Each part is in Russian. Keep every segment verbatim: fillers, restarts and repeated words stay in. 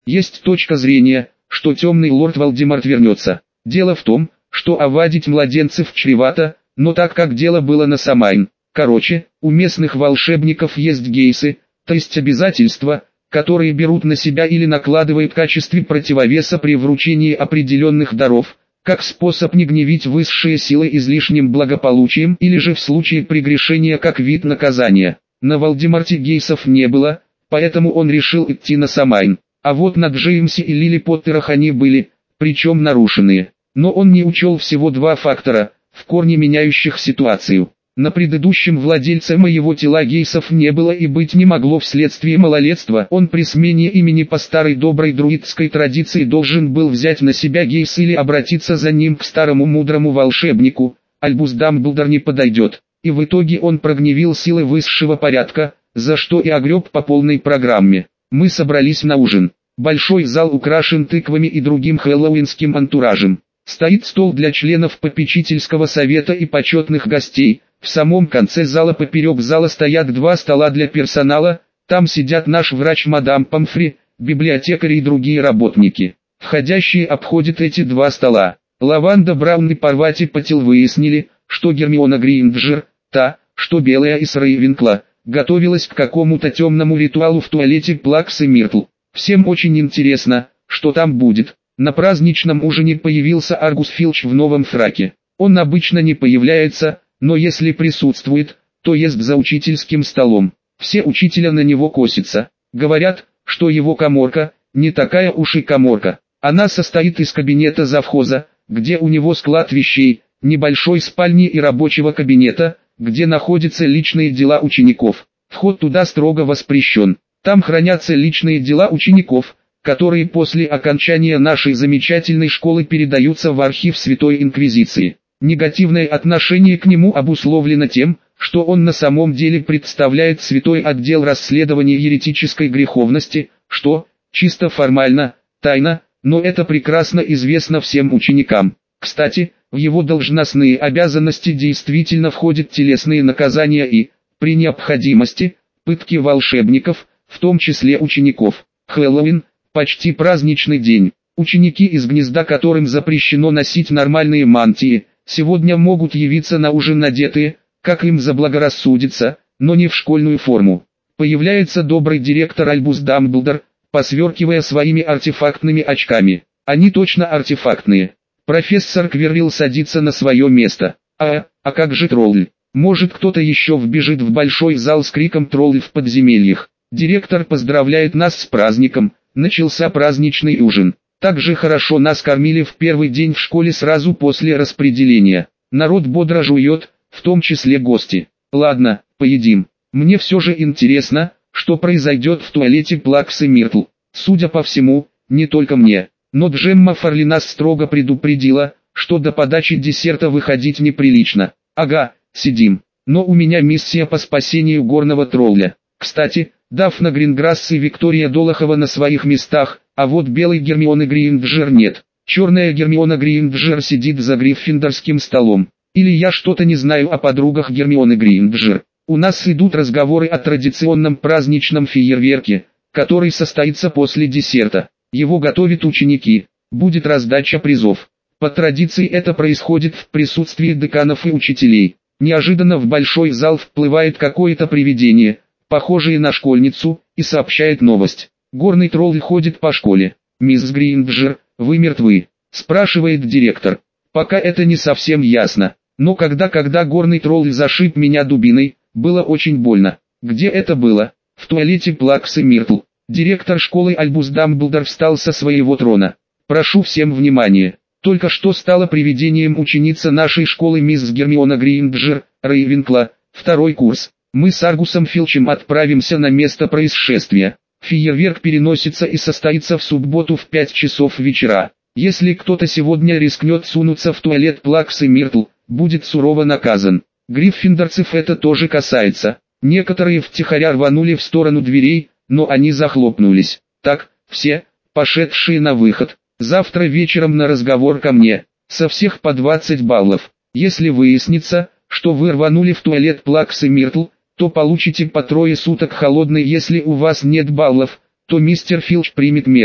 Есть точка зрения, что темный лорд Волдеморт вернется. Дело в том, что овадить младенцев чревато, но так как дело было на Самайн. Короче, у местных волшебников есть гейсы, то есть обязательства, которые берут на себя или накладывают в качестве противовеса при вручении определенных даров, как способ не гневить высшие силы излишним благополучием или же в случае прегрешения как вид наказания. На Волдеморте гейсов не было, поэтому он решил идти на Самайн. А вот на Джеймсе и Лили Поттерах они были, причем нарушенные. Но он не учел всего два фактора, в корне меняющих ситуацию. На предыдущем владельце моего тела гейсов не было и быть не могло вследствие малолетства. Он при смене имени по старой доброй друидской традиции должен был взять на себя гейс или обратиться за ним к старому мудрому волшебнику. Альбус Дамблдор не подойдет. И в итоге он прогневил силы высшего порядка, за что и огреб по полной программе. Мы собрались на ужин. Большой зал украшен тыквами и другим хэллоуинским антуражем. Стоит стол для членов попечительского совета и почетных гостей. В самом конце зала поперек зала стоят два стола для персонала, там сидят наш врач мадам Помфри, библиотекари и другие работники. Входящие обходят эти два стола. Лаванда Браун и Парвати Патил выяснили, что Гермиона Грейнджер, та, что белая из Рейвенкла, готовилась к какому-то темному ритуалу в туалете Плаксы Миртл. Всем очень интересно, что там будет. На праздничном ужине появился Аргус Филч в новом фраке. Он обычно не появляется, но если присутствует, то ест за учительским столом. Все учителя на него косятся. Говорят, что его каморка, не такая уж и каморка. Она состоит из кабинета завхоза, где у него склад вещей, небольшой спальни и рабочего кабинета, где находятся личные дела учеников. Вход туда строго воспрещен. Там хранятся личные дела учеников, которые после окончания нашей замечательной школы передаются в архив Святой Инквизиции. Негативное отношение к нему обусловлено тем, что он на самом деле представляет святой отдел расследования еретической греховности, что, чисто формально, тайна, но это прекрасно известно всем ученикам. Кстати, в его должностные обязанности действительно входят телесные наказания и, при необходимости, пытки волшебников, в том числе учеников. Хэллоуин – почти праздничный день. Ученики из гнезда, которым запрещено носить нормальные мантии, сегодня могут явиться на ужин надетые, как им заблагорассудится, но не в школьную форму. Появляется добрый директор Альбус Дамблдор, посверкивая своими артефактными очками. Они точно артефактные. Профессор Квиррилл садится на свое место. А, а как же тролль? Может, кто-то еще вбежит в большой зал с криком «Тролль в подземельях». Директор поздравляет нас с праздником. Начался праздничный ужин. Так же хорошо нас кормили в первый день в школе сразу после распределения. Народ бодро жует, в том числе гости. Ладно, поедим. Мне все же интересно, что произойдет в туалете Плаксы Миртл. Судя по всему, не только мне. Но Джемма Фарли нас строго предупредила, что до подачи десерта выходить неприлично. Ага, сидим. Но у меня миссия по спасению горного тролля. Кстати, Дафна Гринграсс и Виктория Долохова на своих местах, а вот белой Гермионы Грейнджер нет. Черная Гермиона Грейнджер сидит за гриффиндорским столом. Или я что-то не знаю о подругах Гермионы Грейнджер. У нас идут разговоры о традиционном праздничном фейерверке, который состоится после десерта. Его готовят ученики. Будет раздача призов. По традиции это происходит в присутствии деканов и учителей. Неожиданно в большой зал вплывает какое-то привидение, похожее на школьницу, и сообщает новость. Горный тролль ходит по школе. «Мисс Грейнджер, вы мертвы?» – спрашивает директор. Пока это не совсем ясно. Но когда когда горный тролль зашиб меня дубиной, было очень больно. Где это было? В туалете Плаксы Миртл. Директор школы Альбус Дамблдор встал со своего трона. Прошу всем внимания. Только что стала привидением ученица нашей школы мисс Гермиона Грейнджер, Рейвенкла, второй курс. Мы с Аргусом Филчем отправимся на место происшествия. Фейерверк переносится и состоится в субботу в пять часов вечера. Если кто-то сегодня рискнет сунуться в туалет Плаксы Миртл, будет сурово наказан. Гриффиндорцев это тоже касается. Некоторые втихаря рванули в сторону дверей, но они захлопнулись. Так, все, пошедшие на выход, завтра вечером на разговор ко мне. Со всех по двадцать баллов. Если выяснится, что вы рванули в туалет Плаксы Миртл, то получите по трое суток холодной. Если у вас нет баллов, то мистер Филч примет меры.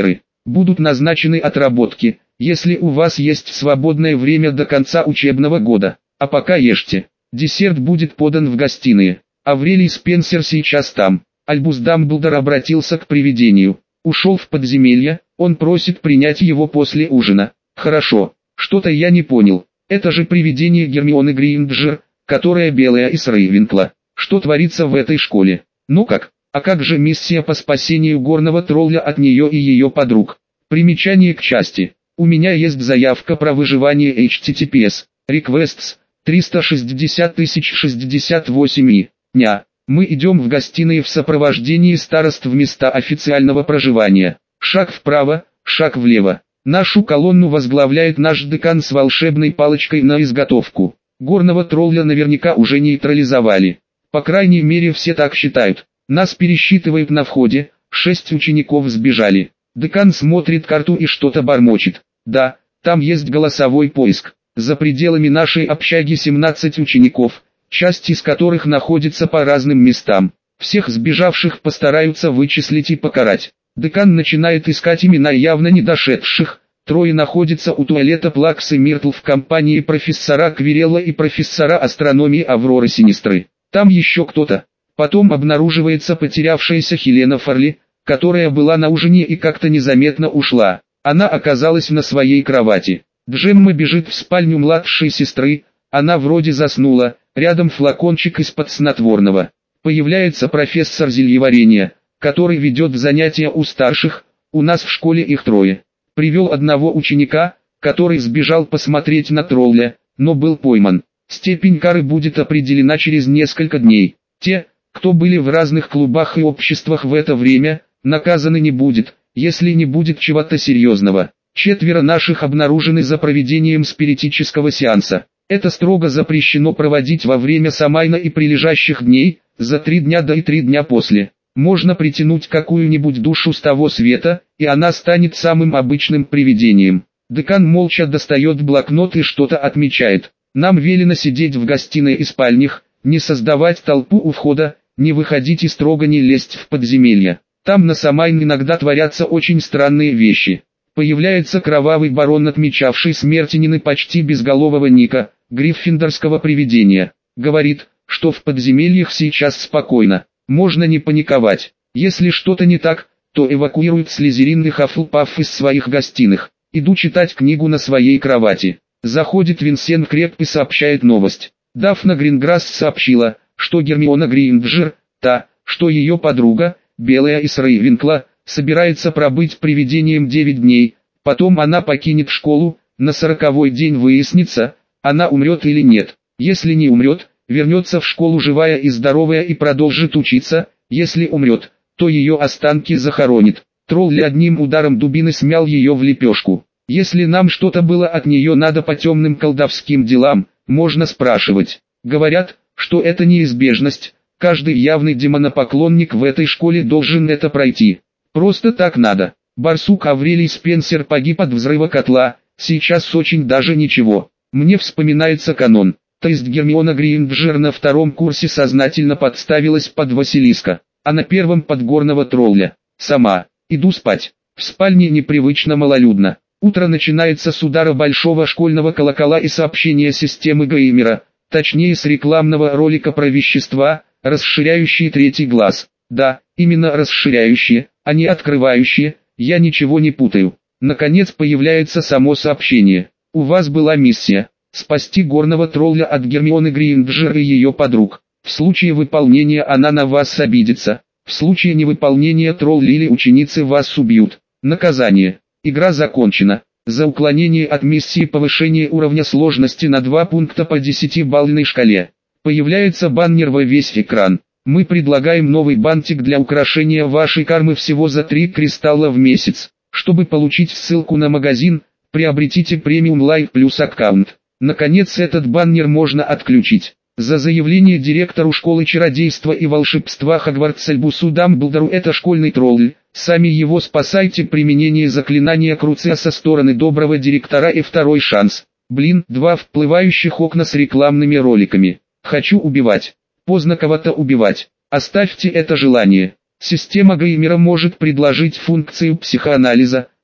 Будут назначены отработки, если у вас есть свободное время до конца учебного года. А пока ешьте. Десерт будет подан в гостиные. Аврелий Спенсер сейчас там. Альбус Дамблдор обратился к привидению. Ушел в подземелье, он просит принять его после ужина. Хорошо, что-то я не понял. Это же привидение Гермионы Грейнджер, которая белая из Рейвенкла. Что творится в этой школе? Ну как? А как же миссия по спасению горного тролля от нее и ее подруг? Примечание к части. У меня есть заявка про выживание эйч ти ти пи эс. Requests триста шестьдесят тысяч шестьдесят восемь и. Ня. Мы идем в гостиные в сопровождении старост в места официального проживания. Шаг вправо, шаг влево. Нашу колонну возглавляет наш декан с волшебной палочкой на изготовку. Горного тролля наверняка уже нейтрализовали. По крайней мере все так считают. Нас пересчитывают на входе, шесть учеников сбежали. Декан смотрит карту и что-то бормочет. Да, там есть голосовой поиск. За пределами нашей общаги семнадцать учеников, часть из которых находится по разным местам. Всех сбежавших постараются вычислить и покарать. Декан начинает искать имена явно не дошедших. Трое находятся у туалета Плаксы Миртл в компании профессора Квирелла и профессора астрономии Авроры Синистры. Там еще кто-то. Потом обнаруживается потерявшаяся Хелена Фарли, которая была на ужине и как-то незаметно ушла. Она оказалась на своей кровати. Джемма бежит в спальню младшей сестры, она вроде заснула, рядом флакончик из-под снотворного. Появляется профессор зельеварения, который ведет занятия у старших, у нас в школе их трое. Привел одного ученика, который сбежал посмотреть на тролля, но был пойман. Степень кары будет определена через несколько дней. Те, кто были в разных клубах и обществах в это время, наказаны не будет, если не будет чего-то серьезного. Четверо наших обнаружены за проведением спиритического сеанса. Это строго запрещено проводить во время Самайна и прилежащих дней, за три дня до и три дня после. Можно притянуть какую-нибудь душу с того света, и она станет самым обычным привидением. Декан молча достает блокнот и что-то отмечает. Нам велено сидеть в гостиной и спальнях, не создавать толпу у входа, не выходить и строго не лезть в подземелье. Там на Самайн иногда творятся очень странные вещи. Появляется кровавый барон, отмечавший смерть Нины почти безголового Ника, гриффиндорского привидения. Говорит, что в подземельях сейчас спокойно, можно не паниковать. Если что-то не так, то эвакуируют Слизерин и Хаффлпафф из своих гостиных. Иду читать книгу на своей кровати. Заходит Винсент Креб и сообщает новость. Дафна Гринграсс сообщила, что Гермиона Грейнджер, та, что ее подруга, белая из Рейвенкла, собирается пробыть привидением девять дней, потом она покинет школу, на сороковой день выяснится, она умрет или нет. Если не умрет, вернется в школу живая и здоровая и продолжит учиться, если умрет, то ее останки захоронит. Тролль одним ударом дубины смял ее в лепешку. Если нам что-то было от нее надо по темным колдовским делам, можно спрашивать. Говорят, что это неизбежность, каждый явный демонопоклонник в этой школе должен это пройти. Просто так надо. Барсук Аврелий Спенсер погиб от взрыва котла, сейчас очень даже ничего. Мне вспоминается канон. То есть Гермиона Грейнджер на втором курсе сознательно подставилась под Василиска, а на первом под горного тролля. Сама. Иду спать. В спальне непривычно малолюдно. Утро начинается с удара большого школьного колокола и сообщения системы Геймера, точнее с рекламного ролика про вещества, расширяющие третий глаз. Да, именно расширяющие, а не открывающие, я ничего не путаю. Наконец появляется само сообщение. У вас была миссия – спасти горного тролля от Гермионы Грейнджер и ее подруг. В случае выполнения она на вас обидится. В случае невыполнения тролль или ученицы вас убьют. Наказание. Игра закончена. За уклонение от миссии повышение уровня сложности на два пункта по десятибалльной шкале. Появляется баннер во весь экран. Мы предлагаем новый бантик для украшения вашей кармы всего за три кристалла в месяц. Чтобы получить ссылку на магазин, приобретите премиум Live Plus аккаунт. Наконец этот баннер можно отключить. За заявление директору школы чародейства и волшебства Хогвартс Альбусу Дамблдору это школьный тролль. Сами его спасайте. Применение заклинания Круция со стороны доброго директора и второй шанс. Блин, два вплывающих окна с рекламными роликами. Хочу убивать. Поздно кого-то убивать. Оставьте это желание. Система Геймера может предложить функцию психоанализа,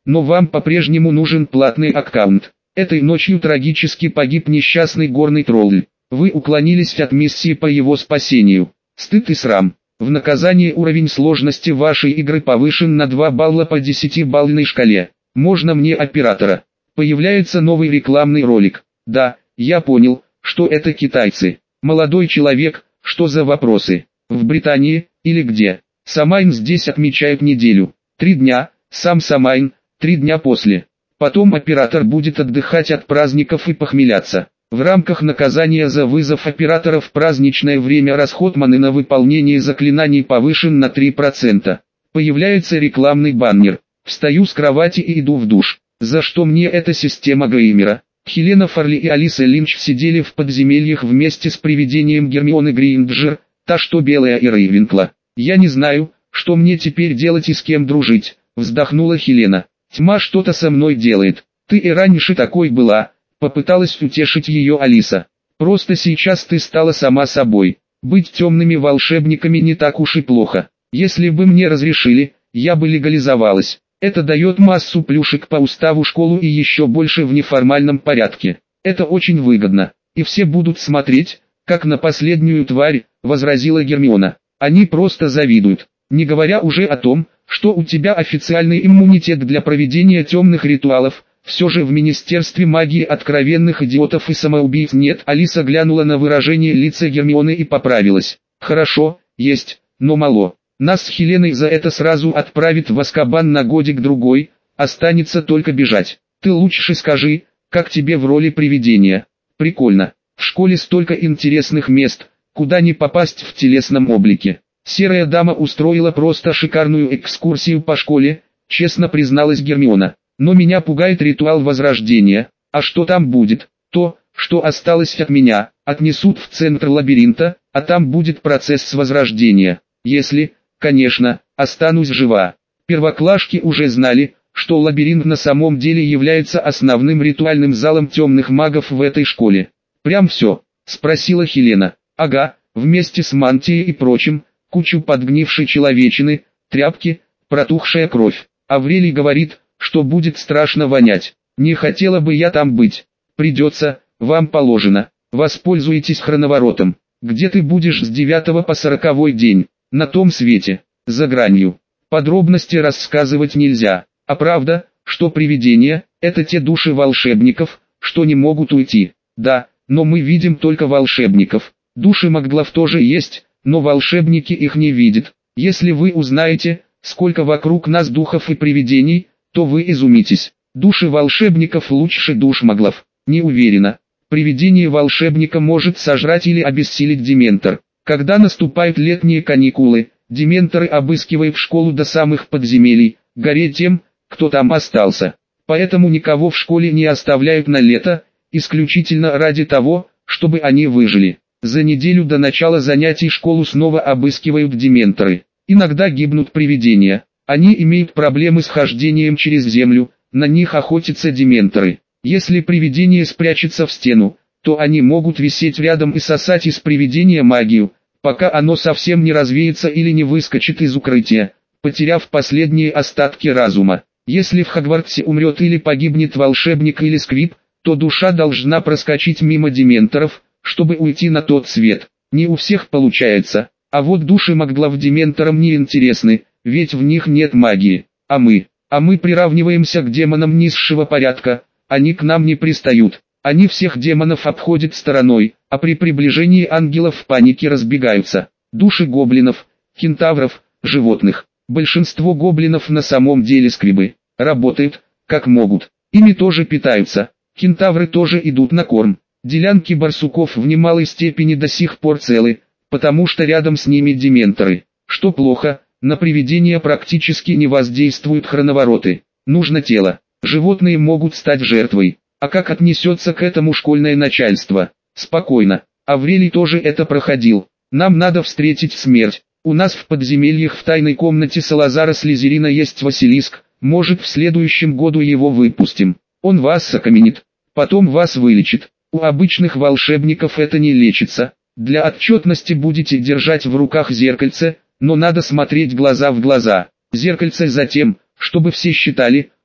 но вам по-прежнему нужен платный аккаунт. Этой ночью трагически погиб несчастный горный тролль. Вы уклонились от миссии по его спасению. Стыд и срам. В наказание уровень сложности вашей игры повышен на два балла по десятибалльной шкале. Можно мне оператора? Появляется новый рекламный ролик. Да, я понял, что это китайцы. Молодой человек, что за вопросы? В Британии, или где? Самайн здесь отмечают неделю. Три дня, сам Самайн, три дня после. Потом оператор будет отдыхать от праздников и похмеляться. В рамках наказания за вызов оператора в праздничное время расход маны на выполнение заклинаний повышен на три процента. Появляется рекламный баннер. Встаю с кровати и иду в душ. За что мне эта система геймера? Хелена Фарли и Алиса Линч сидели в подземельях вместе с привидением Гермионы Грейнджер, та что белая и Рейвенкла. «Я не знаю, что мне теперь делать и с кем дружить», — вздохнула Хелена. «Тьма что-то со мной делает. Ты и раньше такой была», — попыталась утешить ее Алиса. «Просто сейчас ты стала сама собой. Быть темными волшебниками не так уж и плохо. Если бы мне разрешили, я бы легализовалась. Это дает массу плюшек по уставу школу и еще больше в неформальном порядке. Это очень выгодно. И все будут смотреть, как на последнюю тварь», — возразила Гермиона. «Они просто завидуют, не говоря уже о том, что у тебя официальный иммунитет для проведения темных ритуалов. Все же в Министерстве магии откровенных идиотов и самоубийц нет». Алиса глянула на выражение лица Гермионы и поправилась. «Хорошо, есть, но мало. Нас с Хеленой за это сразу отправят в Азкабан на годик-другой, останется только бежать. Ты лучше скажи, как тебе в роли привидения?» «Прикольно. В школе столько интересных мест, куда не попасть в телесном облике. Серая дама устроила просто шикарную экскурсию по школе», — честно призналась Гермиона. «Но меня пугает ритуал возрождения. А что там будет? То, что осталось от меня, отнесут в центр лабиринта, а там будет процесс возрождения. Если, конечно, останусь жива». Первоклашки уже знали, что лабиринт на самом деле является основным ритуальным залом темных магов в этой школе. «Прям все?» — спросила Хелена. «Ага, вместе с мантией и прочим, кучу подгнившей человечины, тряпки, протухшая кровь. Аврелий говорит, что будет страшно вонять. Не хотела бы я там быть. Придется, вам положено. Воспользуйтесь хроноворотом. Где ты будешь с девятого по сороковой день? На том свете, за гранью. Подробности рассказывать нельзя. А правда, что привидения – это те души волшебников, что не могут уйти? Да, но мы видим только волшебников. Души маглов тоже есть, но волшебники их не видят. Если вы узнаете, сколько вокруг нас духов и привидений, то вы изумитесь. Души волшебников лучше душ маглов. Не уверена. Привидение волшебника может сожрать или обессилить дементор. Когда наступают летние каникулы, дементоры обыскивают школу до самых подземелий, горя тем, кто там остался. Поэтому никого в школе не оставляют на лето, исключительно ради того, чтобы они выжили. За неделю до начала занятий школу снова обыскивают дементоры. Иногда гибнут привидения. Они имеют проблемы с хождением через землю, на них охотятся дементоры. Если привидение спрячется в стену, то они могут висеть рядом и сосать из привидения магию, пока оно совсем не развеется или не выскочит из укрытия, потеряв последние остатки разума. Если в Хогвартсе умрет или погибнет волшебник или сквиб, то душа должна проскочить мимо дементоров, чтобы уйти на тот свет. Не у всех получается, а вот души маглов дементорам не интересны, ведь в них нет магии. А мы, а мы приравниваемся к демонам низшего порядка, они к нам не пристают. Они всех демонов обходят стороной, а при приближении ангелов в панике разбегаются. Души гоблинов, кентавров, животных. Большинство гоблинов на самом деле сквибы. Работают, как могут. Ими тоже питаются. Кентавры тоже идут на корм. Делянки барсуков в немалой степени до сих пор целы, потому что рядом с ними дементоры. Что плохо, на привидения практически не воздействуют хроновороты. Нужно тело. Животные могут стать жертвой. А как отнесется к этому школьное начальство? Спокойно. Аврелий тоже это проходил. Нам надо встретить смерть. У нас в подземельях в тайной комнате Салазара Слизерина есть Василиск. Может, в следующем году его выпустим. Он вас окаменит. Потом вас вылечит. У обычных волшебников это не лечится. Для отчетности будете держать в руках зеркальце, но надо смотреть глаза в глаза. Зеркальце затем, чтобы все считали,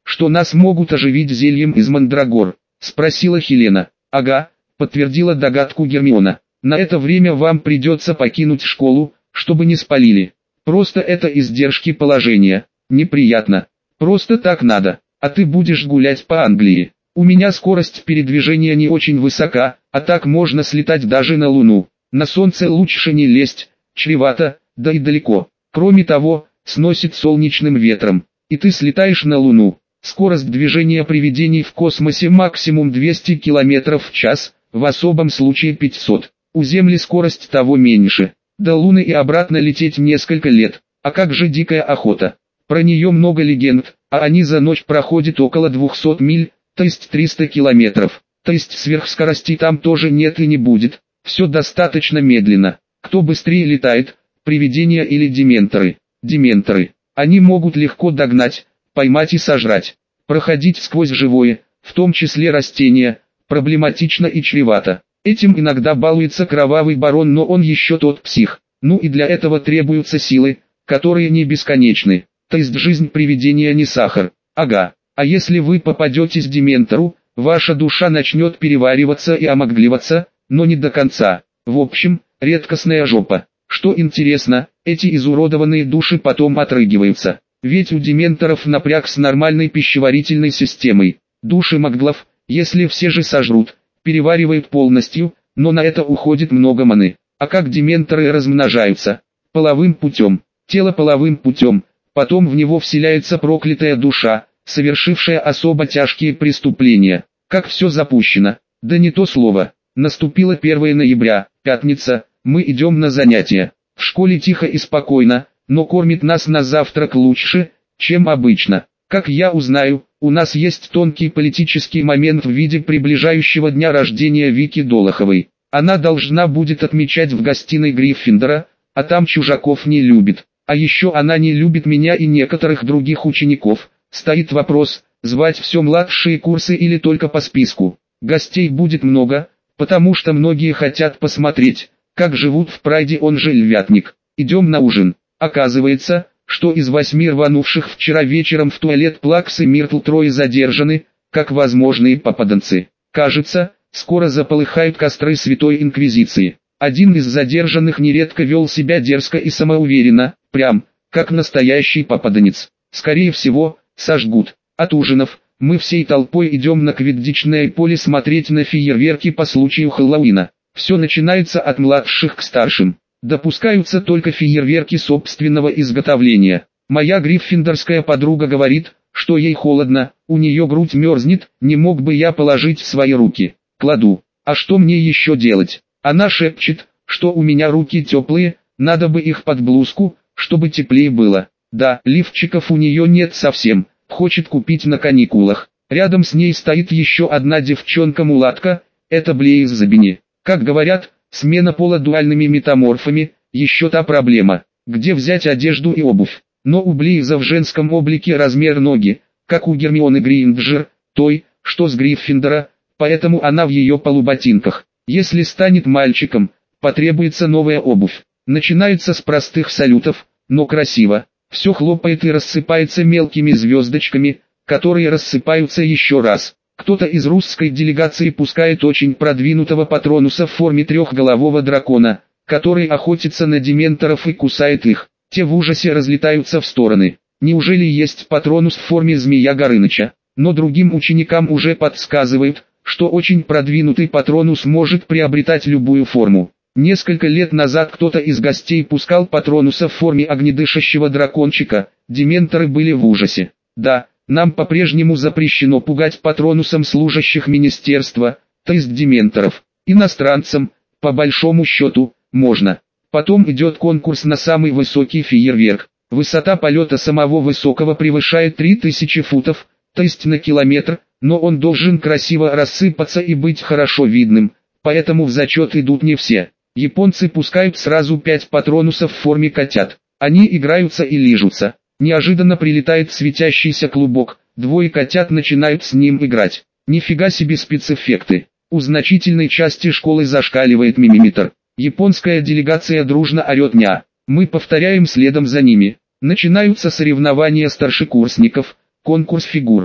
что нас могут оживить зельем из мандрагор?» — спросила Хелена. «Ага», — подтвердила догадку Гермиона. «На это время вам придется покинуть школу, чтобы не спалили. Просто это издержки положения. Неприятно. Просто так надо. А ты будешь гулять по Англии. У меня скорость передвижения не очень высока, а так можно слетать даже на Луну. На Солнце лучше не лезть, чревато, да и далеко. Кроме того, сносит солнечным ветром. И ты слетаешь на Луну. Скорость движения привидений в космосе максимум двести километров в час, в особом случае пятьсот. У Земли скорость того меньше. До Луны и обратно лететь несколько лет. А как же дикая охота? Про нее много легенд, а они за ночь проходят около двухсот миль, то есть триста километров. То есть сверхскорости там тоже нет и не будет. Все достаточно медленно. Кто быстрее летает, привидения или дементоры? Дементоры. Они могут легко догнать, поймать и сожрать. Проходить сквозь живое, в том числе растения, проблематично и чревато. Этим иногда балуется кровавый барон, но он еще тот псих. Ну и для этого требуются силы, которые не бесконечны. То есть жизнь привидения не сахар. Ага. А если вы попадетесь дементору, ваша душа начнет перевариваться и омагливаться, но не до конца. В общем, редкостная жопа. Что интересно, эти изуродованные души потом отрыгиваются. Ведь у дементоров напряг с нормальной пищеварительной системой. Души маглов, если все же сожрут, переваривают полностью, но на это уходит много маны. А как дементоры размножаются? Половым путем. Тело половым путем. Потом в него вселяется проклятая душа, совершившая особо тяжкие преступления. Как все запущено? Да не то слово. Наступило первое ноября, пятница, мы идем на занятия. В школе тихо и спокойно, но кормит нас на завтрак лучше, чем обычно. Как я узнаю, у нас есть тонкий политический момент в виде приближающего дня рождения Вики Долоховой. Она должна будет отмечать в гостиной Гриффиндора, а там чужаков не любит. А еще она не любит меня и некоторых других учеников. Стоит вопрос, звать все младшие курсы или только по списку. Гостей будет много, потому что многие хотят посмотреть, как живут в Прайде, он же Львятник. Идем на ужин. Оказывается, что из восьми рванувших вчера вечером в туалет Плакс и Миртл трое задержаны, как возможные попаданцы. Кажется, скоро заполыхают костры Святой Инквизиции. Один из задержанных нередко вел себя дерзко и самоуверенно, прям, как настоящий попаданец. Скорее всего, сожгут. От ужинов, мы всей толпой идем на квиддичное поле смотреть на фейерверки по случаю Хэллоуина. Все начинается от младших к старшим. Допускаются только фейерверки собственного изготовления. Моя гриффиндорская подруга говорит, что ей холодно, у нее грудь мерзнет, не мог бы я положить в свои руки. Кладу. А что мне еще делать? Она шепчет, что у меня руки теплые, надо бы их под блузку, чтобы теплее было. Да, лифчиков у нее нет совсем, хочет купить на каникулах. Рядом с ней стоит еще одна девчонка-мулатка, это Блейз Забини. Как говорят, смена пола дуальными метаморфами, еще та проблема, где взять одежду и обувь. Но у Блейза в женском облике размер ноги, как у Гермионы Грейнджер, той, что с Гриффиндора, поэтому она в ее полуботинках. Если станет мальчиком, потребуется новая обувь. Начинается с простых салютов, но красиво. Все хлопает и рассыпается мелкими звездочками, которые рассыпаются еще раз. Кто-то из русской делегации пускает очень продвинутого патронуса в форме трехголового дракона, который охотится на дементоров и кусает их. Те в ужасе разлетаются в стороны. Неужели есть патронус в форме змея Горыныча? Но другим ученикам уже подсказывают, что очень продвинутый патронус может приобретать любую форму. Несколько лет назад кто-то из гостей пускал патронуса в форме огнедышащего дракончика, дементоры были в ужасе. Да, нам по-прежнему запрещено пугать патронусом служащих министерства, то есть дементоров. Иностранцам, по большому счету, можно. Потом идет конкурс на самый высокий фейерверк. Высота полета самого высокого превышает три тысячи футов, то есть на километр, но он должен красиво рассыпаться и быть хорошо видным, поэтому в зачет идут не все. Японцы пускают сразу пять патронусов в форме котят. Они играются и лижутся. Неожиданно прилетает светящийся клубок, двое котят начинают с ним играть. Нифига себе спецэффекты. У значительной части школы зашкаливает мимиметр. Японская делегация дружно орет «ня». Мы повторяем следом за ними. Начинаются соревнования старшекурсников, конкурс фигур.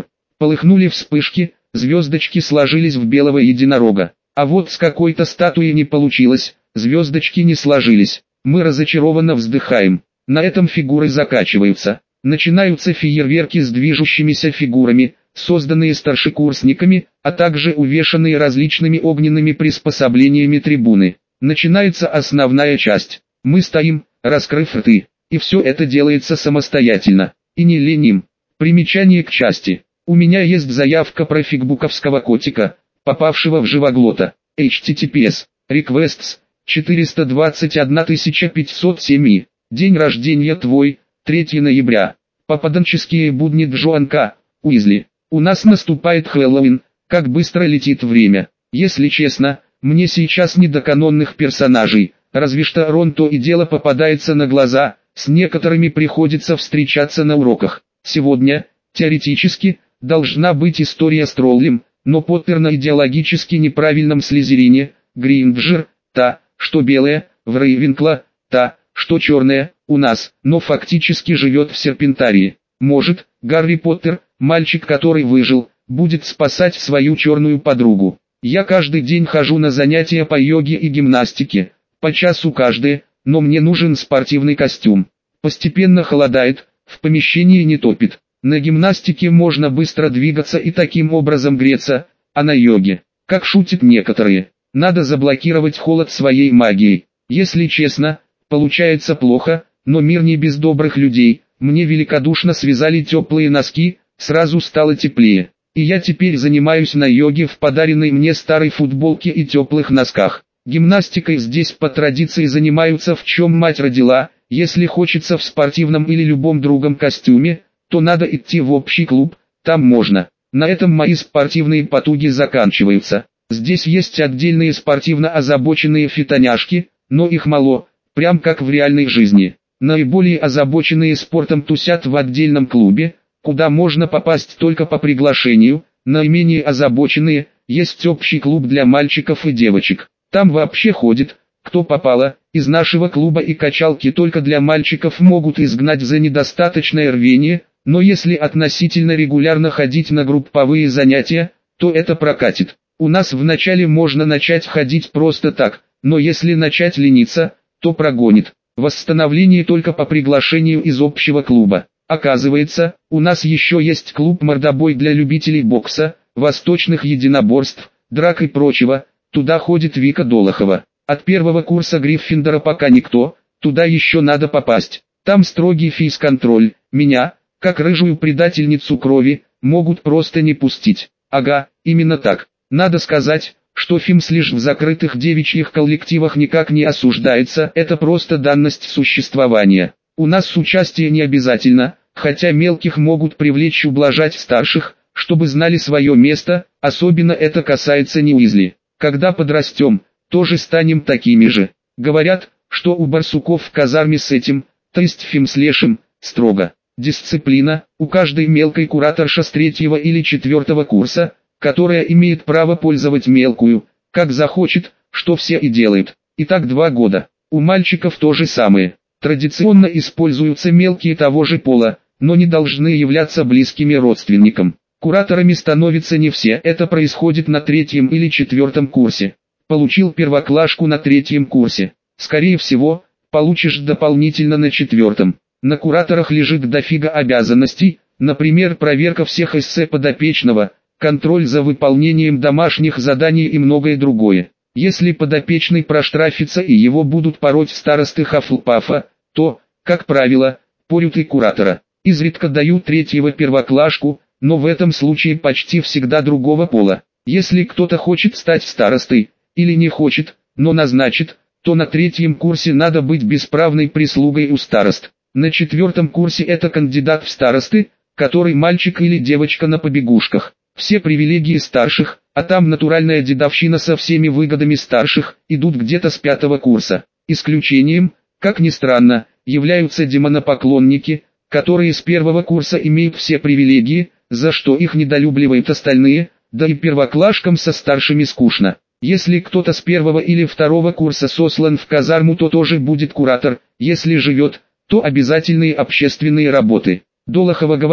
Полыхнули вспышки, звездочки сложились в белого единорога. А вот с какой-то статуей не получилось, звездочки не сложились. Мы разочарованно вздыхаем. На этом фигуры закачиваются. Начинаются фейерверки с движущимися фигурами, созданные старшекурсниками, а также увешанные различными огненными приспособлениями трибуны. Начинается основная часть. Мы стоим, раскрыв рты, и все это делается самостоятельно, и не леним. Примечание к части. У меня есть заявка про фигбуковского котика, попавшего в живоглота. эйч ти ти пи эс. Requests четыреста двадцать одна тысяча пятьсот семь. День рождения твой, третьего ноября. Попаданческие будни Джоанка, Уизли. У нас наступает Хэллоуин, как быстро летит время. Если честно, мне сейчас не до канонных персонажей, разве что Рон то и дело попадается на глаза, с некоторыми приходится встречаться на уроках. Сегодня, теоретически, должна быть история с троллем, но Поттер на идеологически неправильном Слизерине, Гринджер, та, что белая, в Рейвенкла, та, что черная, у нас, но фактически живет в Серпентарии. Может, Гарри Поттер, мальчик, который выжил, будет спасать свою черную подругу. Я каждый день хожу на занятия по йоге и гимнастике, по часу каждое, но мне нужен спортивный костюм. Постепенно холодает, в помещении не топит. На гимнастике можно быстро двигаться и таким образом греться, а на йоге, как шутят некоторые, надо заблокировать холод своей магией. Если честно, получается плохо, но мир не без добрых людей. Мне великодушно связали теплые носки, сразу стало теплее. И я теперь занимаюсь на йоге в подаренной мне старой футболке и теплых носках. Гимнастикой здесь по традиции занимаются в чем мать родила. Если хочется в спортивном или любом другом костюме, то надо идти в общий клуб, там можно. На этом мои спортивные потуги заканчиваются. Здесь есть отдельные спортивно озабоченные фитоняшки, но их мало, прям как в реальной жизни. Наиболее озабоченные спортом тусят в отдельном клубе, куда можно попасть только по приглашению. Наименее озабоченные, есть общий клуб для мальчиков и девочек. Там вообще ходит, кто попало. Из нашего клуба и качалки только для мальчиков могут изгнать за недостаточное рвение, но если относительно регулярно ходить на групповые занятия, то это прокатит. У нас вначале можно начать ходить просто так, но если начать лениться, то прогонит. Восстановление только по приглашению из общего клуба. Оказывается, у нас еще есть клуб «Мордобой» для любителей бокса, восточных единоборств, драк и прочего. Туда ходит Вика Долохова. От первого курса Гриффиндора пока никто, туда еще надо попасть. Там строгий физконтроль. Меня, как рыжую предательницу крови, могут просто не пустить. Ага, именно так. Надо сказать, что ФИМС лишь в закрытых девичьих коллективах никак не осуждается, это просто данность существования. У нас участие не обязательно, хотя мелких могут привлечь ублажать старших, чтобы знали свое место, особенно это касается не Уизли. Когда подрастем, тоже станем такими же. Говорят, что у барсуков в казарме с этим, то есть ФИМСлешем, строго. Дисциплина, у каждой мелкой кураторша с третьего или четвертого курса, которая имеет право пользовать мелкую, как захочет, что все и делают. И так два года. У мальчиков то же самое. Традиционно используются мелкие того же пола, но не должны являться близкими родственникам. Кураторами становятся не все, это происходит на третьем или четвертом курсе. Получил первоклашку на третьем курсе. Скорее всего, получишь дополнительно на четвертом. На кураторах лежит дофига обязанностей, например, проверка всех эссе подопечного, контроль за выполнением домашних заданий и многое другое. Если подопечный проштрафится и его будут пороть старосты Хафлпафа, то, как правило, порют и куратора. Изредка дают третьего первоклашку, но в этом случае почти всегда другого пола. Если кто-то хочет стать старостой, или не хочет, но назначит, то на третьем курсе надо быть бесправной прислугой у старост. На четвертом курсе это кандидат в старосты, который мальчик или девочка на побегушках. Все привилегии старших, а там натуральная дедовщина со всеми выгодами старших, идут где-то с пятого курса. Исключением, как ни странно, являются демонопоклонники, которые с первого курса имеют все привилегии, за что их недолюбливают остальные, да и первоклашкам со старшими скучно. Если кто-то с первого или второго курса сослан в казарму, то тоже будет куратор, если живет, то обязательные общественные работы. Долохова говорит,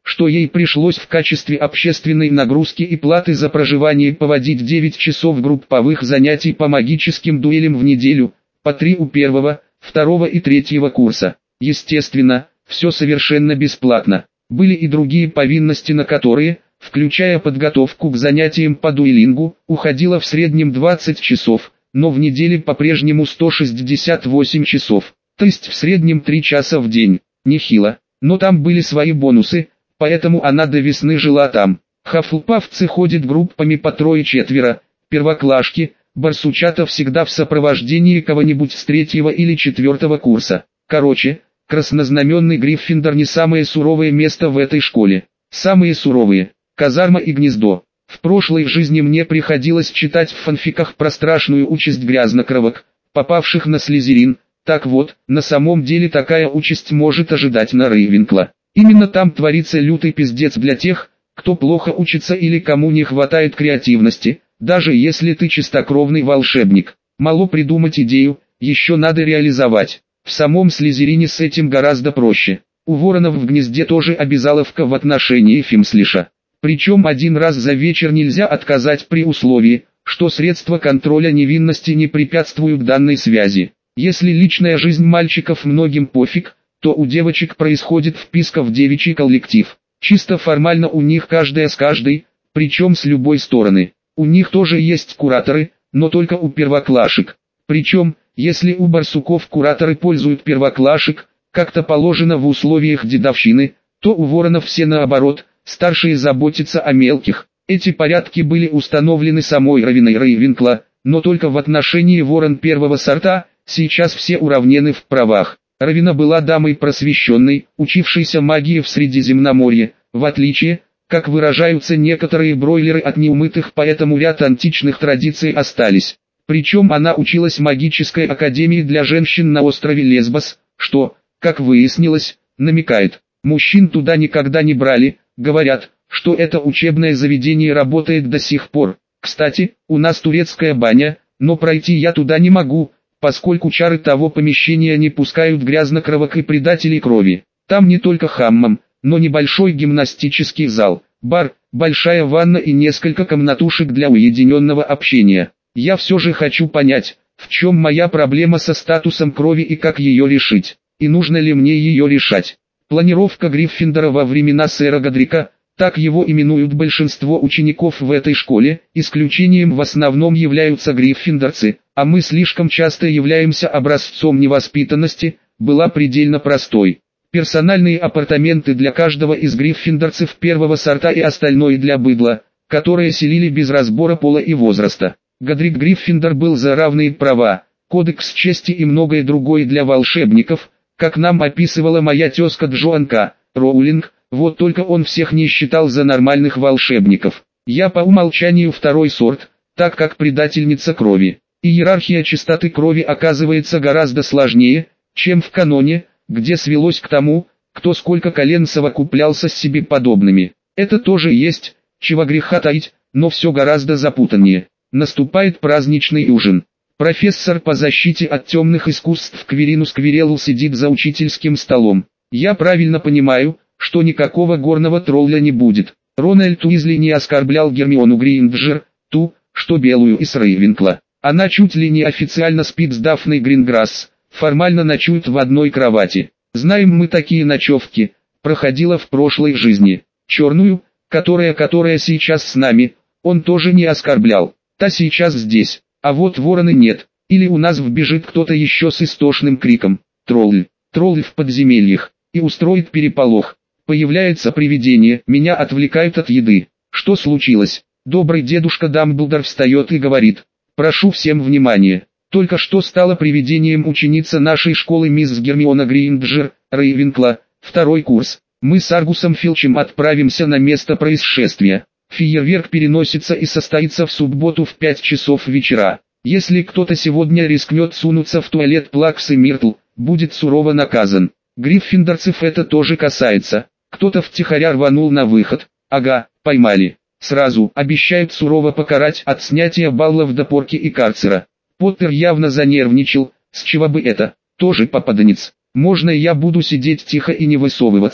что ей пришлось в качестве общественной нагрузки и платы за проживание поводить девять часов групповых занятий по магическим дуэлям в неделю, по три у первого, второго и третьего курса. Естественно, все совершенно бесплатно. Были и другие повинности, на которые, включая подготовку к занятиям по дуэлингу, уходило в среднем двадцать часов, но в неделе по-прежнему сто шестьдесят восемь часов, то есть в среднем три часа в день. Нехило, но там были свои бонусы, поэтому она до весны жила там. Хафлпафцы ходят группами по трое-четверо, первоклашки, барсучата всегда в сопровождении кого-нибудь с третьего или четвертого курса. Короче, краснознаменный Гриффиндор не самое суровое место в этой школе. Самые суровые – казарма и гнездо. В прошлой жизни мне приходилось читать в фанфиках про страшную участь грязнокровок, попавших на Слизерин. Так вот, на самом деле такая участь может ожидать на Рейвенкла. Именно там творится лютый пиздец для тех, кто плохо учится или кому не хватает креативности, даже если ты чистокровный волшебник. Мало придумать идею, еще надо реализовать. В самом Слизерине с этим гораздо проще. У воронов в гнезде тоже обязаловка в отношении Фимслиша. Причем один раз за вечер нельзя отказать при условии, что средства контроля невинности не препятствуют данной связи. Если личная жизнь мальчиков многим пофиг, то у девочек происходит вписка в девичий коллектив. Чисто формально у них каждая с каждой, причем с любой стороны. У них тоже есть кураторы, но только у первоклашек. Причем, если у барсуков кураторы пользуют первоклашек, как-то положено в условиях дедовщины, то у воронов все наоборот, старшие заботятся о мелких. Эти порядки были установлены самой Равиной Рейвенкла, но только в отношении ворон первого сорта. Сейчас все уравнены в правах. Равина была дамой просвещенной, учившейся магии в Средиземноморье, в отличие, как выражаются некоторые бройлеры, от неумытых, поэтому ряд античных традиций остались. Причем она училась в магической академии для женщин на острове Лесбос, что, как выяснилось, намекает, мужчин туда никогда не брали, говорят, что это учебное заведение работает до сих пор. Кстати, у нас турецкая баня, но пройти я туда не могу, поскольку чары того помещения не пускают грязнокровок и предателей крови. Там не только хаммам, но небольшой гимнастический зал, бар, большая ванна и несколько комнатушек для уединенного общения. Я все же хочу понять, в чем моя проблема со статусом крови и как ее решить, и нужно ли мне ее решать. Планировка Гриффиндора во времена сэра Годрика, так его именуют большинство учеников в этой школе, исключением в основном являются гриффиндорцы, а мы слишком часто являемся образцом невоспитанности, была предельно простой. Персональные апартаменты для каждого из гриффиндорцев первого сорта и остальное для быдла, которые селили без разбора пола и возраста. Годрик Гриффиндор был за равные права, кодекс чести и многое другое для волшебников, как нам описывала моя тезка Джоан К. Роулинг. Вот только он всех не считал за нормальных волшебников. Я по умолчанию второй сорт, так как предательница крови. Иерархия чистоты крови оказывается гораздо сложнее, чем в каноне, где свелось к тому, кто сколько колен совокуплялся с себе подобными. Это тоже есть, чего греха таить, но все гораздо запутаннее. Наступает праздничный ужин. Профессор по защите от темных искусств Кверинус Квирелл сидит за учительским столом. Я правильно понимаю, что никакого горного тролля не будет. Рональд Уизли не оскорблял Гермиону Грейнджер, ту, что белую из Рейвенкла. Она чуть ли не официально спит с Дафной Гринграсс, формально ночуют в одной кровати. Знаем мы такие ночевки, проходила в прошлой жизни. Черную, которая которая сейчас с нами, он тоже не оскорблял. Та сейчас здесь, а вот вороны нет. Или у нас вбежит кто-то еще с истошным криком «Тролль! Тролль в подземельях!» и устроит переполох. Появляется привидение, меня отвлекают от еды. Что случилось? Добрый дедушка Дамблдор встает и говорит: прошу всем внимания. Только что стала привидением ученица нашей школы мисс Гермиона Грейнджер, Рейвенкла, второй курс. Мы с Аргусом Филчем отправимся на место происшествия. Фейерверк переносится и состоится в субботу в пять часов вечера. Если кто-то сегодня рискнет сунуться в туалет Плакс и Миртл, будет сурово наказан. Гриффиндорцев это тоже касается. Кто-то втихаря рванул на выход. Ага, поймали. Сразу обещают сурово покарать от снятия баллов до порки и карцера. Поттер явно занервничал. С чего бы это? Тоже попаданец. Можно я буду сидеть тихо и не высовываться?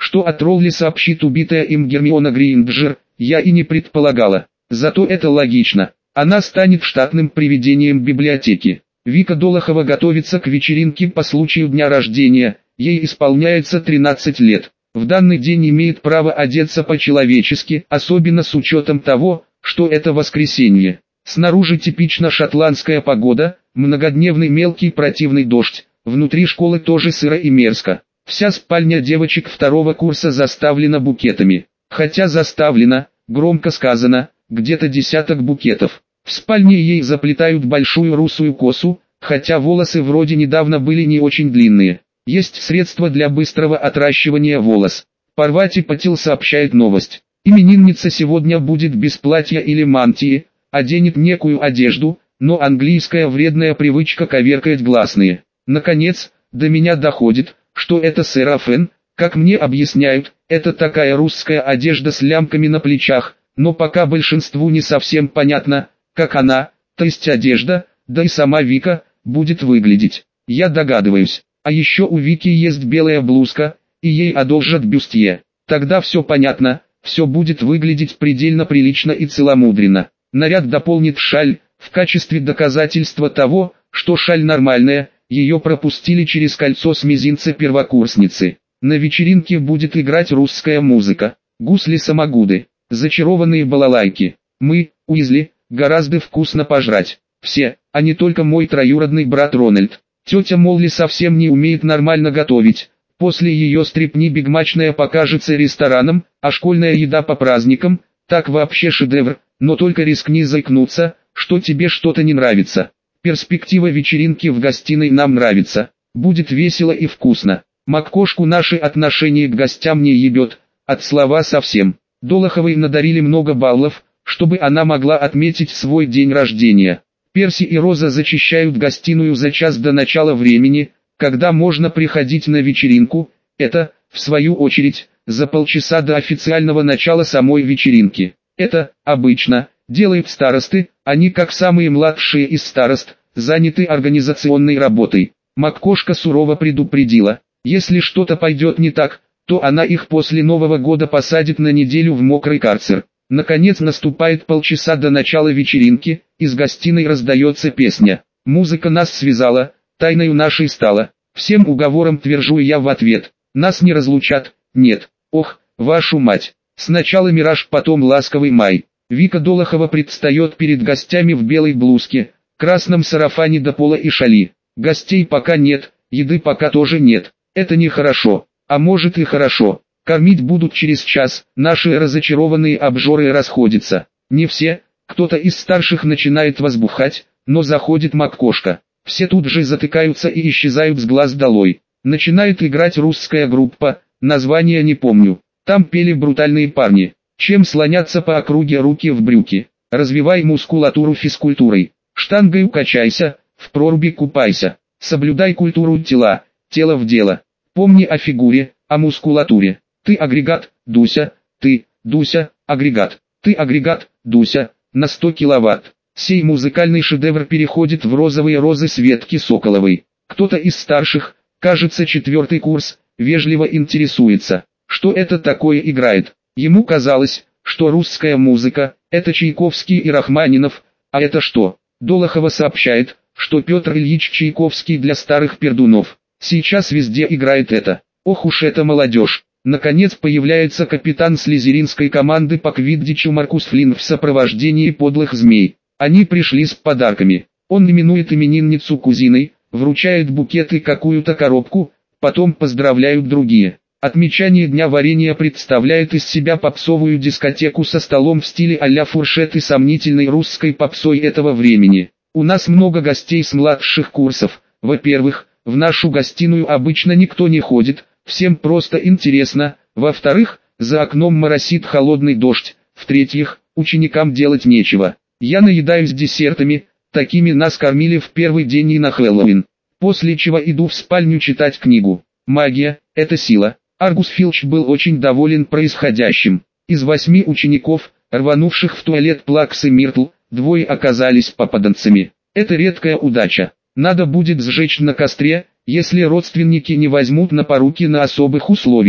Что о тролле сообщит убитая им Гермиона Грейнджер, я и не предполагала. Зато это логично. Она станет штатным привидением библиотеки. Вика Долохова готовится к вечеринке по случаю дня рождения, ей исполняется тринадцать лет. В данный день имеет право одеться по-человечески, особенно с учетом того, что это воскресенье. Снаружи типично шотландская погода, многодневный мелкий противный дождь, внутри школы тоже сыро и мерзко. Вся спальня девочек второго курса заставлена букетами. Хотя заставлена, громко сказано, где-то десяток букетов. В спальне ей заплетают большую русую косу, хотя волосы вроде недавно были не очень длинные. Есть средства для быстрого отращивания волос. Парвати Патил сообщает новость. Именинница сегодня будет без платья или мантии, оденет некую одежду, но английская вредная привычка коверкает гласные. Наконец, до меня доходит, что это сарафан, как мне объясняют, это такая русская одежда с лямками на плечах, но пока большинству не совсем понятно, как она, то есть одежда, да и сама Вика, будет выглядеть. Я догадываюсь. А еще у Вики есть белая блузка, и ей одолжат бюстье. Тогда все понятно, все будет выглядеть предельно прилично и целомудренно. Наряд дополнит шаль, в качестве доказательства того, что шаль нормальная, ее пропустили через кольцо с мизинца первокурсницы. На вечеринке будет играть русская музыка, гусли-самогуды, зачарованные балалайки. Мы, Уизли, гораздо вкусно пожрать. Все, а не только мой троюродный брат Рональд. Тетя Молли совсем не умеет нормально готовить. После ее стрипни бигмачная покажется рестораном, а школьная еда по праздникам, так вообще шедевр, но только рискни заикнуться, что тебе что-то не нравится. Перспектива вечеринки в гостиной нам нравится, будет весело и вкусно. Маккошку наши отношения к гостям не ебет, от слова совсем. Долоховой надарили много баллов, чтобы она могла отметить свой день рождения. Перси и Роза зачищают гостиную за час до начала времени, когда можно приходить на вечеринку, это, в свою очередь, за полчаса до официального начала самой вечеринки. Это, обычно, делают старосты, они как самые младшие из старост, заняты организационной работой. Маккошка сурово предупредила, если что-то пойдет не так, то она их после Нового года посадит на неделю в мокрый карцер. Наконец наступает полчаса до начала вечеринки, из гостиной раздается песня. Музыка нас связала, тайною нашей стала. Всем уговором твержу я в ответ. Нас не разлучат, нет. Ох, вашу мать. Сначала мираж, потом ласковый май. Вика Долохова предстает перед гостями в белой блузке, красном сарафане до пола и шали. Гостей пока нет, еды пока тоже нет. Это нехорошо. А может и хорошо. Кормить будут через час, наши разочарованные обжоры расходятся. Не все, кто-то из старших начинает возбухать, но заходит Маккошка. Все тут же затыкаются и исчезают с глаз долой. Начинает играть русская группа, название не помню. Там пели брутальные парни. Чем слоняться по округе руки в брюки. Развивай мускулатуру физкультурой. Штангой качайся, в проруби купайся. Соблюдай культуру тела, тело в дело. Помни о фигуре, о мускулатуре. Ты агрегат, Дуся, ты, Дуся, агрегат, ты агрегат, Дуся, на сто киловатт. Сей музыкальный шедевр переходит в розовые розы Светки Соколовой. Кто-то из старших, кажется четвертый курс, вежливо интересуется, что это такое играет. Ему казалось, что русская музыка – это Чайковский и Рахманинов, а это что? Долохова сообщает, что Петр Ильич Чайковский для старых пердунов. Сейчас везде играет это. Ох уж эта молодежь. Наконец появляется капитан слизеринской команды по квиддичу Маркус Флинн в сопровождении подлых змей. Они пришли с подарками. Он именует именинницу кузиной, вручает букет и какую-то коробку, потом поздравляют другие. Отмечание Дня варенья представляет из себя попсовую дискотеку со столом в стиле а-ля фуршет и сомнительной русской попсой этого времени. У нас много гостей с младших курсов. Во-первых, в нашу гостиную обычно никто не ходит, всем просто интересно. Во-вторых, за окном моросит холодный дождь. В-третьих, ученикам делать нечего. Я наедаюсь десертами, такими нас кормили в первый день и на Хэллоуин. После чего иду в спальню читать книгу. Магия – это сила. Аргус Филч был очень доволен происходящим. Из восьми учеников, рванувших в туалет Плакс и Миртл, двое оказались попаданцами. Это редкая удача. Надо будет сжечь на костре, если родственники не возьмут на поруки на особых условиях.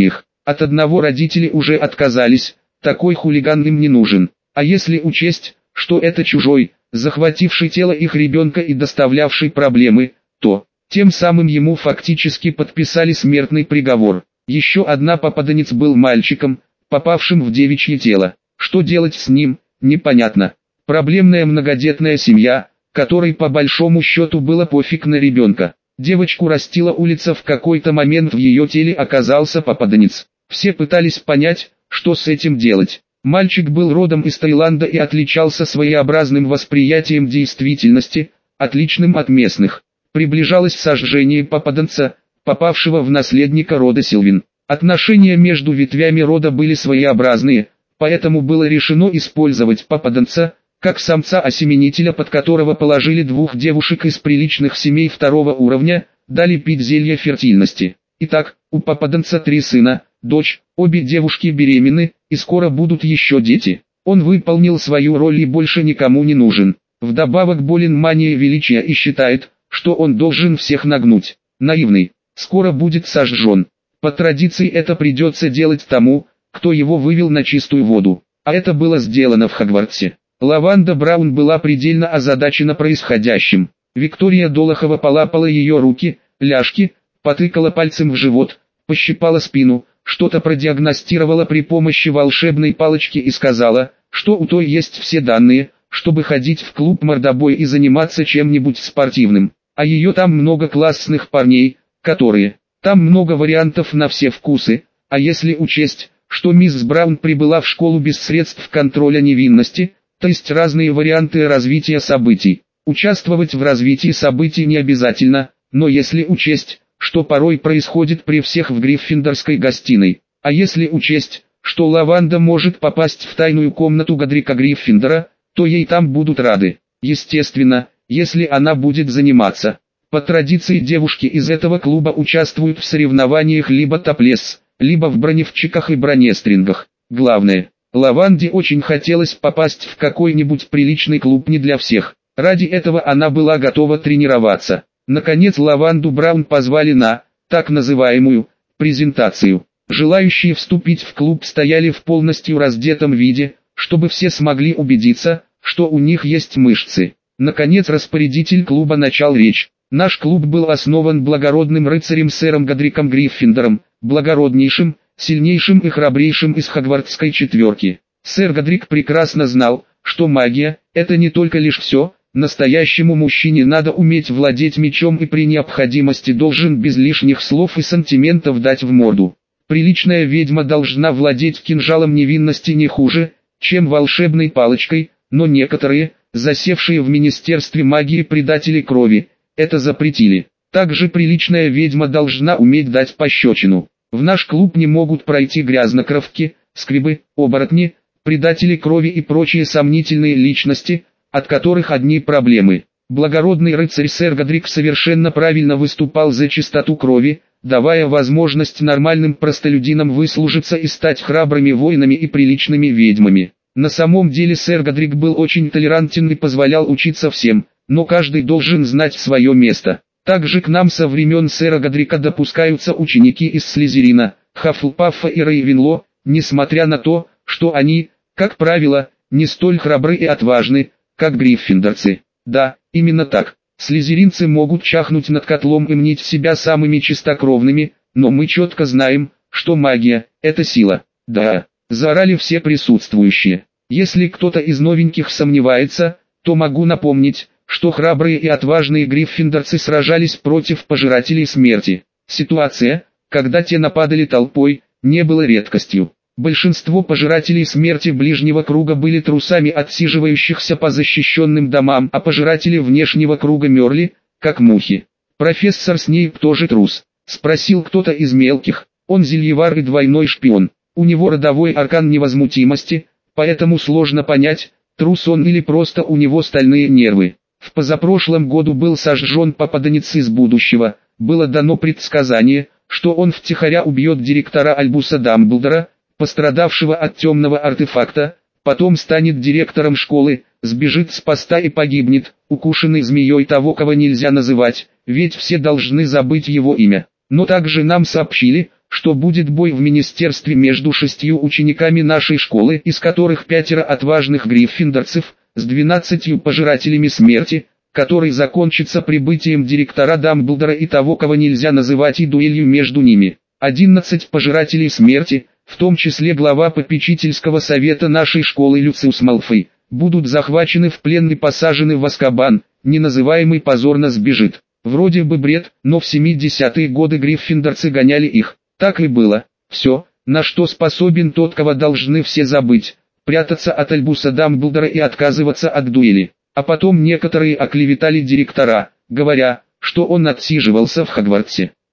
От одного родители уже отказались, такой хулиган им не нужен. А если учесть, что это чужой, захвативший тело их ребенка и доставлявший проблемы, то, тем самым ему фактически подписали смертный приговор. Еще одна попаданец был мальчиком, попавшим в девичье тело. Что делать с ним, непонятно. Проблемная многодетная семья, которой по большому счету было пофиг на ребенка. Девочку растила улица, в какой-то момент в ее теле оказался попаданец. Все пытались понять, что с этим делать. Мальчик был родом из Таиланда и отличался своеобразным восприятием действительности, отличным от местных. Приближалось сожжение попаданца, попавшего в наследника рода Силвин. Отношения между ветвями рода были своеобразные, поэтому было решено использовать попаданца, как самца-осеменителя, под которого положили двух девушек из приличных семей второго уровня, дали пить зелье фертильности. Итак, у попаданца три сына, дочь, обе девушки беременны, и скоро будут еще дети. Он выполнил свою роль и больше никому не нужен. Вдобавок болен манией величия и считает, что он должен всех нагнуть. Наивный, скоро будет сожжен. По традиции это придется делать тому, кто его вывел на чистую воду. А это было сделано в Хогвартсе. Лаванда Браун была предельно озадачена происходящим. Виктория Долохова полапала ее руки, ляжки, потыкала пальцем в живот, пощипала спину, что-то продиагностировала при помощи волшебной палочки и сказала, что у той есть все данные, чтобы ходить в клуб мордобой и заниматься чем-нибудь спортивным. А ее там много классных парней, которые... Там много вариантов на все вкусы, а если учесть, что мисс Браун прибыла в школу без средств контроля невинности, то есть разные варианты развития событий. Участвовать в развитии событий не обязательно, но если учесть, что порой происходит при всех в Гриффиндорской гостиной, а если учесть, что Лаванда может попасть в тайную комнату Годрика Гриффиндора, то ей там будут рады. Естественно, если она будет заниматься. По традиции девушки из этого клуба участвуют в соревнованиях либо топлес, либо в броневчиках и бронестрингах. Главное, Лаванде очень хотелось попасть в какой-нибудь приличный клуб не для всех. Ради этого она была готова тренироваться. Наконец Лаванду Браун позвали на, так называемую, презентацию. Желающие вступить в клуб стояли в полностью раздетом виде, чтобы все смогли убедиться, что у них есть мышцы. Наконец распорядитель клуба начал речь. Наш клуб был основан благородным рыцарем сэром Годриком Гриффиндором, благороднейшим, сильнейшим и храбрейшим из Хогвартской четверки. Сэр Годрик прекрасно знал, что магия – это не только лишь все, настоящему мужчине надо уметь владеть мечом и при необходимости должен без лишних слов и сантиментов дать в морду. Приличная ведьма должна владеть кинжалом невинности не хуже, чем волшебной палочкой, но некоторые, засевшие в Министерстве магии предатели крови, это запретили. Также приличная ведьма должна уметь дать пощечину. В наш клуб не могут пройти грязнокровки, скребы, оборотни, предатели крови и прочие сомнительные личности, от которых одни проблемы. Благородный рыцарь сэр Годрик совершенно правильно выступал за чистоту крови, давая возможность нормальным простолюдинам выслужиться и стать храбрыми воинами и приличными ведьмами. На самом деле сэр Годрик был очень толерантен и позволял учиться всем, но каждый должен знать свое место. Также к нам со времен сэра Годрика допускаются ученики из Слизерина, Хафлпаффа и Рейвенло, несмотря на то, что они, как правило, не столь храбры и отважны, как гриффиндорцы. Да, именно так. Слизеринцы могут чахнуть над котлом и мнить себя самыми чистокровными, но мы четко знаем, что магия – это сила. Да, заорали все присутствующие. Если кто-то из новеньких сомневается, то могу напомнить, что храбрые и отважные гриффиндорцы сражались против пожирателей смерти. Ситуация, когда те нападали толпой, не была редкостью. Большинство пожирателей смерти ближнего круга были трусами отсиживающихся по защищенным домам, а пожиратели внешнего круга мерли, как мухи. «Профессор Снейп тоже трус?» — спросил кто-то из мелких. «Он зельевар и двойной шпион. У него родовой аркан невозмутимости, поэтому сложно понять, трус он или просто у него стальные нервы». В позапрошлом году был сожжен попаданец из будущего, было дано предсказание, что он втихаря убьет директора Альбуса Дамблдора, пострадавшего от темного артефакта, потом станет директором школы, сбежит с поста и погибнет, укушенный змеей того, кого нельзя называть, ведь все должны забыть его имя. Но также нам сообщили, что будет бой в министерстве между шестью учениками нашей школы, из которых пятеро отважных гриффиндорцев, с двенадцатью пожирателями смерти, который закончится прибытием директора Дамблдора и того, кого нельзя называть, и дуэлью между ними. Одиннадцать пожирателей смерти, в том числе глава попечительского совета нашей школы Люциус Малфой, будут захвачены в плен и посажены в Азкабан, неназываемый позорно сбежит. Вроде бы бред, но в семидесятые годы гриффиндорцы гоняли их. Так и было. Все, на что способен тот, кого должны все забыть, прятаться от Альбуса Дамблдора и отказываться от дуэли. А потом некоторые оклеветали директора, говоря, что он отсиживался в Хогвартсе.